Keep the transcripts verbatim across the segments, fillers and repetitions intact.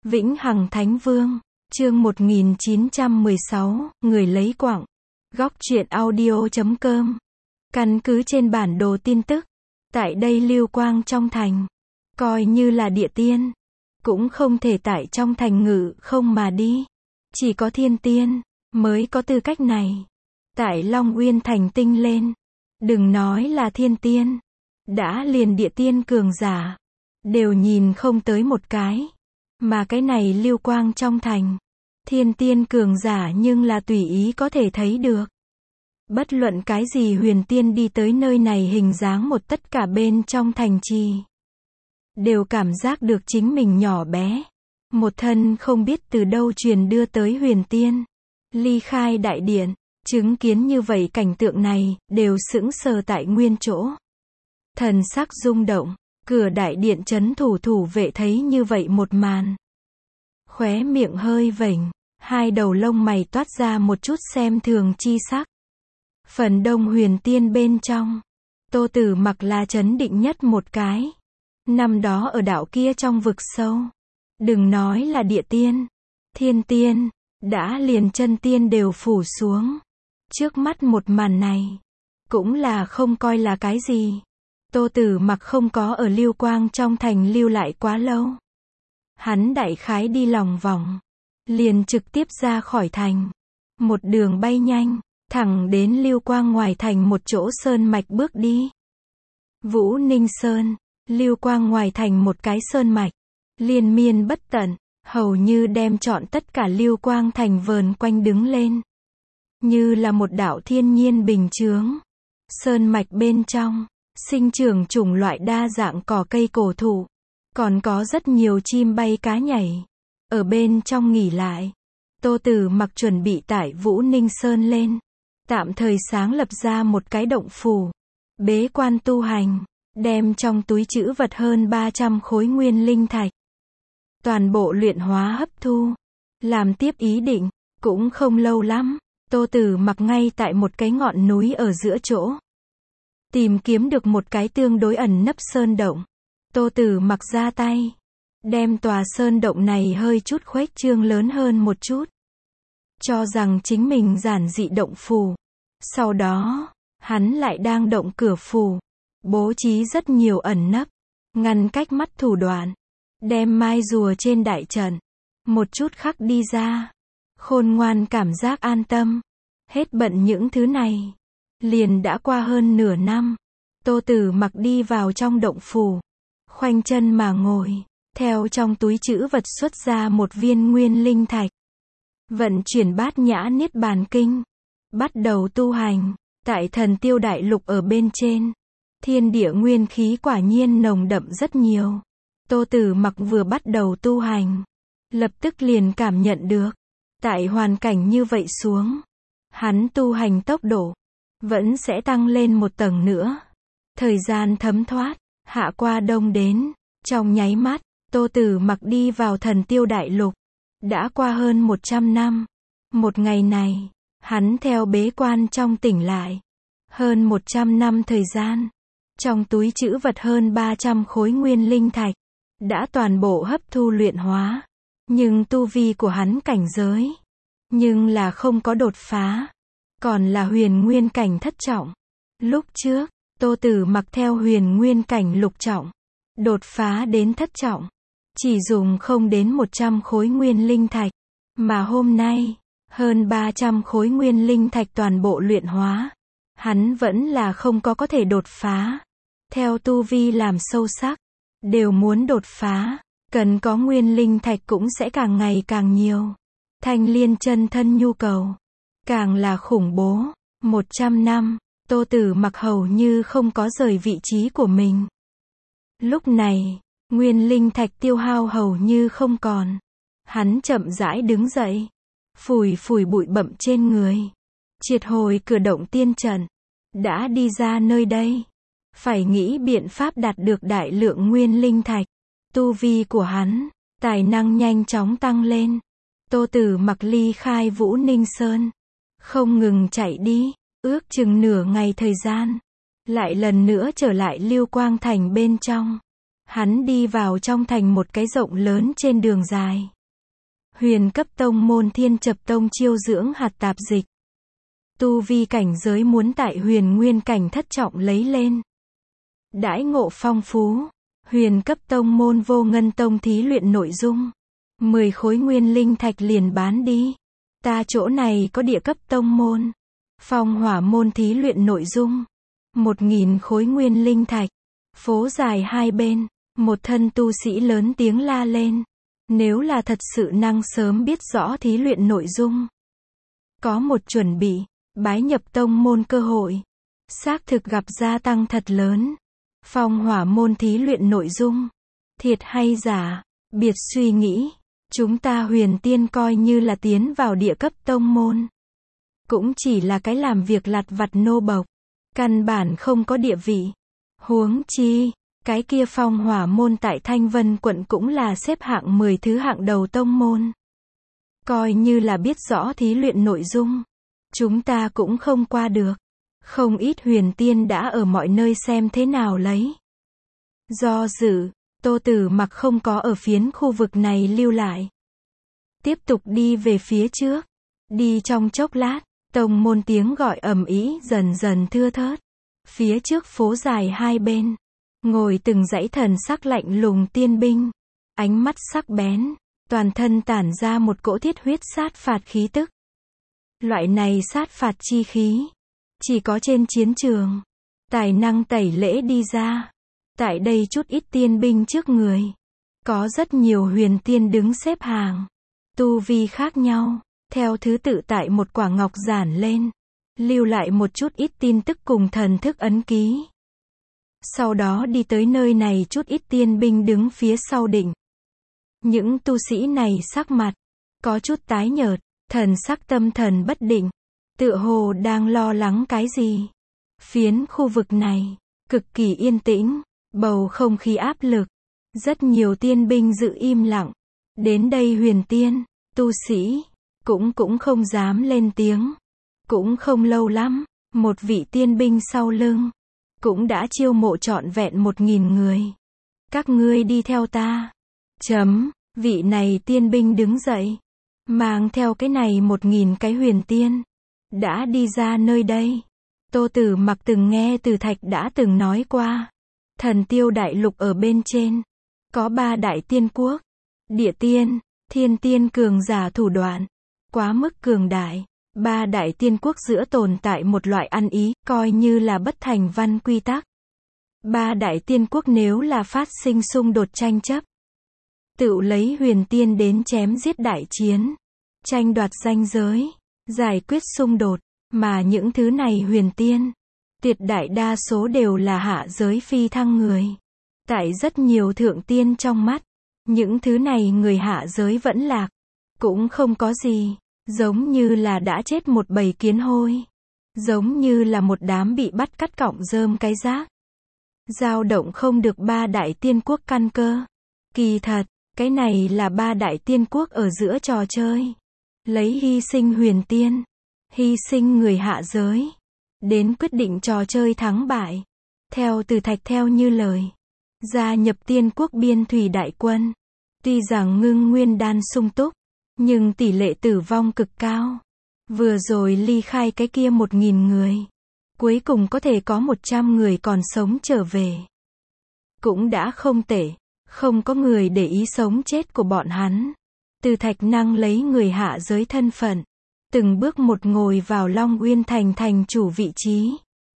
Vĩnh Hằng Thánh Vương, chương một nghìn chín trăm mười sáu, người lấy quặng. Góc truyện audio chấm com. Căn cứ trên bản đồ tin tức, tại đây lưu quang trong thành, coi như là địa tiên, cũng không thể tại trong thành ngự không mà đi. Chỉ có thiên tiên, mới có tư cách này. Tại Long Uyên thành tinh lên, đừng nói là thiên tiên, đã liền địa tiên cường giả, đều nhìn không tới một cái. Mà cái này lưu quang trong thành, thiên tiên cường giả nhưng là tùy ý có thể thấy được. Bất luận cái gì huyền tiên đi tới nơi này hình dáng một tất cả bên trong thành trì, đều cảm giác được chính mình nhỏ bé. Một thân không biết từ đâu truyền đưa tới huyền tiên, ly khai đại điện, chứng kiến như vậy cảnh tượng này, đều sững sờ tại nguyên chỗ. Thần sắc rung động, cửa đại điện trấn thủ thủ vệ thấy như vậy một màn. Khóe miệng hơi vểnh, hai đầu lông mày toát ra một chút xem thường chi sắc. Phần đông huyền tiên bên trong, Tô Tử Mặc là trấn định nhất một cái. Năm đó ở đảo kia trong vực sâu, đừng nói là địa tiên, thiên tiên, đã liền chân tiên đều phủ xuống. Trước mắt một màn này, cũng là không coi là cái gì. Tô Tử Mặc không có ở lưu quang trong thành lưu lại quá lâu. Hắn đại khái đi lòng vòng, liền trực tiếp ra khỏi thành. Một đường bay nhanh, thẳng đến lưu quang ngoài thành một chỗ sơn mạch bước đi. Vũ Ninh Sơn, lưu quang ngoài thành một cái sơn mạch, liên miên bất tận, hầu như đem trọn tất cả lưu quang thành vờn quanh đứng lên. Như là một đạo thiên nhiên bình chướng. Sơn mạch bên trong, sinh trưởng chủng loại đa dạng cỏ cây cổ thụ, còn có rất nhiều chim bay cá nhảy. Ở bên trong nghỉ lại, Tô Tử Mặc chuẩn bị tại Vũ Ninh Sơn lên, tạm thời sáng lập ra một cái động phủ, bế quan tu hành, đem trong túi trữ vật hơn ba trăm khối nguyên linh thạch, toàn bộ luyện hóa hấp thu, làm tiếp ý định. Cũng không lâu lắm, Tô Tử Mặc ngay tại một cái ngọn núi ở giữa chỗ, tìm kiếm được một cái tương đối ẩn nấp sơn động. Tô Tử Mặc ra tay, đem tòa sơn động này hơi chút khuếch trương lớn hơn một chút, cho rằng chính mình giản dị động phủ. Sau đó, hắn lại đang động cửa phủ, bố trí rất nhiều ẩn nấp, ngăn cách mắt thủ đoạn, đem mai rùa trên đại trận, một chút khắc đi ra. Khôn ngoan cảm giác an tâm, hết bận những thứ này. Liền đã qua hơn nửa năm, Tô Tử Mặc đi vào trong động phủ, khoanh chân mà ngồi, theo trong túi trữ vật xuất ra một viên nguyên linh thạch, vận chuyển bát nhã niết bàn kinh, bắt đầu tu hành. Tại Thần Tiêu Đại Lục ở bên trên, thiên địa nguyên khí quả nhiên nồng đậm rất nhiều. Tô Tử Mặc vừa bắt đầu tu hành, lập tức liền cảm nhận được, tại hoàn cảnh như vậy xuống, hắn tu hành tốc độ vẫn sẽ tăng lên một tầng nữa. Thời gian thấm thoát, hạ qua đông đến, trong nháy mắt, Tô Tử Mặc đi vào Thần Tiêu Đại Lục. Đã qua hơn một trăm năm. Một ngày này, hắn theo bế quan trong tỉnh lại. Hơn một trăm năm thời gian, trong túi trữ vật hơn ba trăm khối nguyên linh thạch, đã toàn bộ hấp thu luyện hóa. Nhưng tu vi của hắn cảnh giới, nhưng là không có đột phá, còn là huyền nguyên cảnh thất trọng. Lúc trước, Tô Tử Mặc theo huyền nguyên cảnh lục trọng, đột phá đến thất trọng, chỉ dùng không đến một trăm khối nguyên linh thạch. Mà hôm nay, hơn ba trăm khối nguyên linh thạch toàn bộ luyện hóa, hắn vẫn là không có có thể đột phá. Theo tu vi làm sâu sắc, đều muốn đột phá, cần có nguyên linh thạch cũng sẽ càng ngày càng nhiều. Thanh Liên chân thân nhu cầu, càng là khủng bố. Một trăm năm, Tô Tử Mặc hầu như không có rời vị trí của mình. Lúc này, nguyên linh thạch tiêu hao hầu như không còn. Hắn chậm rãi đứng dậy, phủi phủi bụi bặm trên người, triệt hồi cửa động tiên trận, đã đi ra nơi đây. Phải nghĩ biện pháp đạt được đại lượng nguyên linh thạch. Tu vi của hắn, tài năng nhanh chóng tăng lên. Tô Tử Mặc ly khai Vũ Ninh Sơn, không ngừng chạy đi, ước chừng nửa ngày thời gian, lại lần nữa trở lại lưu quang thành bên trong. Hắn đi vào trong thành một cái rộng lớn trên đường dài. Huyền cấp tông môn Thiên Chập Tông chiêu dưỡng hạt tạp dịch. Tu vi cảnh giới muốn tại huyền nguyên cảnh thất trọng lấy lên. Đãi ngộ phong phú. Huyền cấp tông môn Vô Ngân Tông thí luyện nội dung. mười khối nguyên linh thạch liền bán đi. Ta chỗ này có địa cấp tông môn. Phong hỏa môn thí luyện nội dung. Một nghìn khối nguyên linh thạch. Phố dài hai bên. Một thân tu sĩ lớn tiếng la lên. Nếu là thật sự năng sớm biết rõ thí luyện nội dung. Có một chuẩn bị. Bái nhập tông môn cơ hội. Xác thực gặp gia tăng thật lớn. Phong hỏa môn thí luyện nội dung. Thiệt hay giả. Biệt suy nghĩ. Chúng ta huyền tiên coi như là tiến vào địa cấp tông môn. Cũng chỉ là cái làm việc lặt vặt nô bộc. Căn bản không có địa vị. Huống chi. Cái kia phong hỏa môn tại Thanh Vân quận cũng là xếp hạng mười thứ hạng đầu tông môn. Coi như là biết rõ thí luyện nội dung. Chúng ta cũng không qua được. Không ít huyền tiên đã ở mọi nơi xem thế nào lấy. Do dự, Tô Tử Mặc không có ở phiến khu vực này lưu lại. Tiếp tục đi về phía trước. Đi trong chốc lát, tông môn tiếng gọi ầm ĩ dần dần thưa thớt. Phía trước phố dài hai bên. Ngồi từng dãy thần sắc lạnh lùng tiên binh. Ánh mắt sắc bén. Toàn thân tản ra một cỗ thiết huyết sát phạt khí tức. Loại này sát phạt chi khí. Chỉ có trên chiến trường. Tài năng tẩy lễ đi ra. Tại đây chút ít tiên binh trước người. Có rất nhiều huyền tiên đứng xếp hàng. Tu vi khác nhau. Theo thứ tự tại một quả ngọc giản lên. Lưu lại một chút ít tin tức cùng thần thức ấn ký. Sau đó đi tới nơi này chút ít tiên binh đứng phía sau đỉnh. Những tu sĩ này sắc mặt. Có chút tái nhợt. Thần sắc tâm thần bất định. Tựa hồ đang lo lắng cái gì. Phiến khu vực này. Cực kỳ yên tĩnh. Bầu không khí áp lực. Rất nhiều tiên binh giữ im lặng. Đến đây huyền tiên. Tu sĩ. Cũng cũng không dám lên tiếng. Cũng không lâu lắm. Một vị tiên binh sau lưng. Cũng đã chiêu mộ trọn vẹn một nghìn người. Các ngươi đi theo ta. Chấm. Vị này tiên binh đứng dậy. Mang theo cái này một nghìn cái huyền tiên. Đã đi ra nơi đây. Tô Tử Mặc từng nghe Từ Thạch đã từng nói qua. Thần Tiêu Đại Lục ở bên trên. Có ba đại tiên quốc. Địa tiên, thiên tiên cường giả thủ đoạn. Quá mức cường đại. Ba đại tiên quốc giữa tồn tại một loại ăn ý, coi như là bất thành văn quy tắc. Ba đại tiên quốc nếu là phát sinh xung đột tranh chấp. Tự lấy huyền tiên đến chém giết đại chiến. Tranh đoạt ranh giới. Giải quyết xung đột. Mà những thứ này huyền tiên. Tuyệt đại đa số đều là hạ giới phi thăng người. Tại rất nhiều thượng tiên trong mắt. Những thứ này người hạ giới vẫn lạc. Cũng không có gì. Giống như là đã chết một bầy kiến hôi. Giống như là một đám bị bắt cắt cọng rơm cái rác. Dao động không được ba đại tiên quốc căn cơ. Kỳ thật, cái này là ba đại tiên quốc ở giữa trò chơi. Lấy hy sinh huyền tiên. Hy sinh người hạ giới. Đến quyết định trò chơi thắng bại. Theo Từ Thạch theo như lời. Gia nhập tiên quốc biên thủy đại quân. Tuy rằng ngưng nguyên đan sung túc. Nhưng tỷ lệ tử vong cực cao. Vừa rồi ly khai cái kia một nghìn người. Cuối cùng có thể có một trăm người còn sống trở về. Cũng đã không tệ. Không có người để ý sống chết của bọn hắn. Từ Thạch năng lấy người hạ giới thân phận. Từng bước một ngồi vào Long Uyên thành thành chủ vị trí.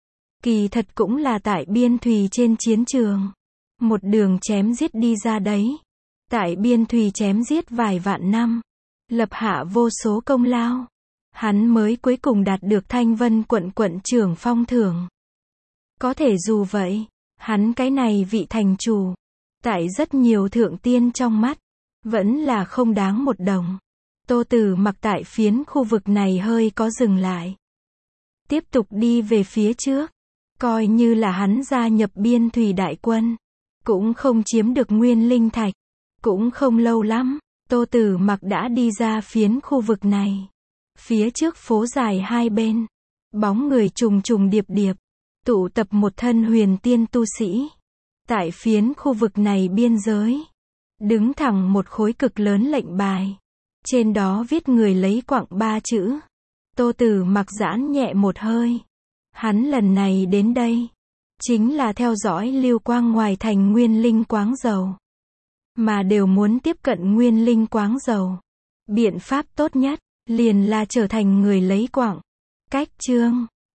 Kỳ thật cũng là tại biên thùy trên chiến trường. Một đường chém giết đi ra đấy. Tại biên thùy chém giết vài vạn năm. Lập hạ vô số công lao. Hắn mới cuối cùng đạt được Thanh Vân quận quận trưởng phong thưởng. Có thể dù vậy, hắn cái này vị thành chủ. Tại rất nhiều thượng tiên trong mắt. Vẫn là không đáng một đồng. Tô Tử Mặc tại phiến khu vực này hơi có dừng lại. Tiếp tục đi về phía trước. Coi như là hắn gia nhập biên thủy đại quân. Cũng không chiếm được nguyên linh thạch. Cũng không lâu lắm. Tô Tử Mặc đã đi ra phiến khu vực này. Phía trước phố dài hai bên. Bóng người trùng trùng điệp điệp. Tụ tập một thân huyền tiên tu sĩ. Tại phiến khu vực này biên giới. Đứng thẳng một khối cực lớn lệnh bài. Trên đó viết người lấy quặng ba chữ. Tô Tử Mặc giãn nhẹ một hơi. Hắn lần này đến đây, chính là theo dõi Lưu Quang ngoài thành Nguyên Linh Quáng Dầu. Mà đều muốn tiếp cận Nguyên Linh Quáng Dầu. Biện pháp tốt nhất, liền là trở thành người lấy quặng. Cách chương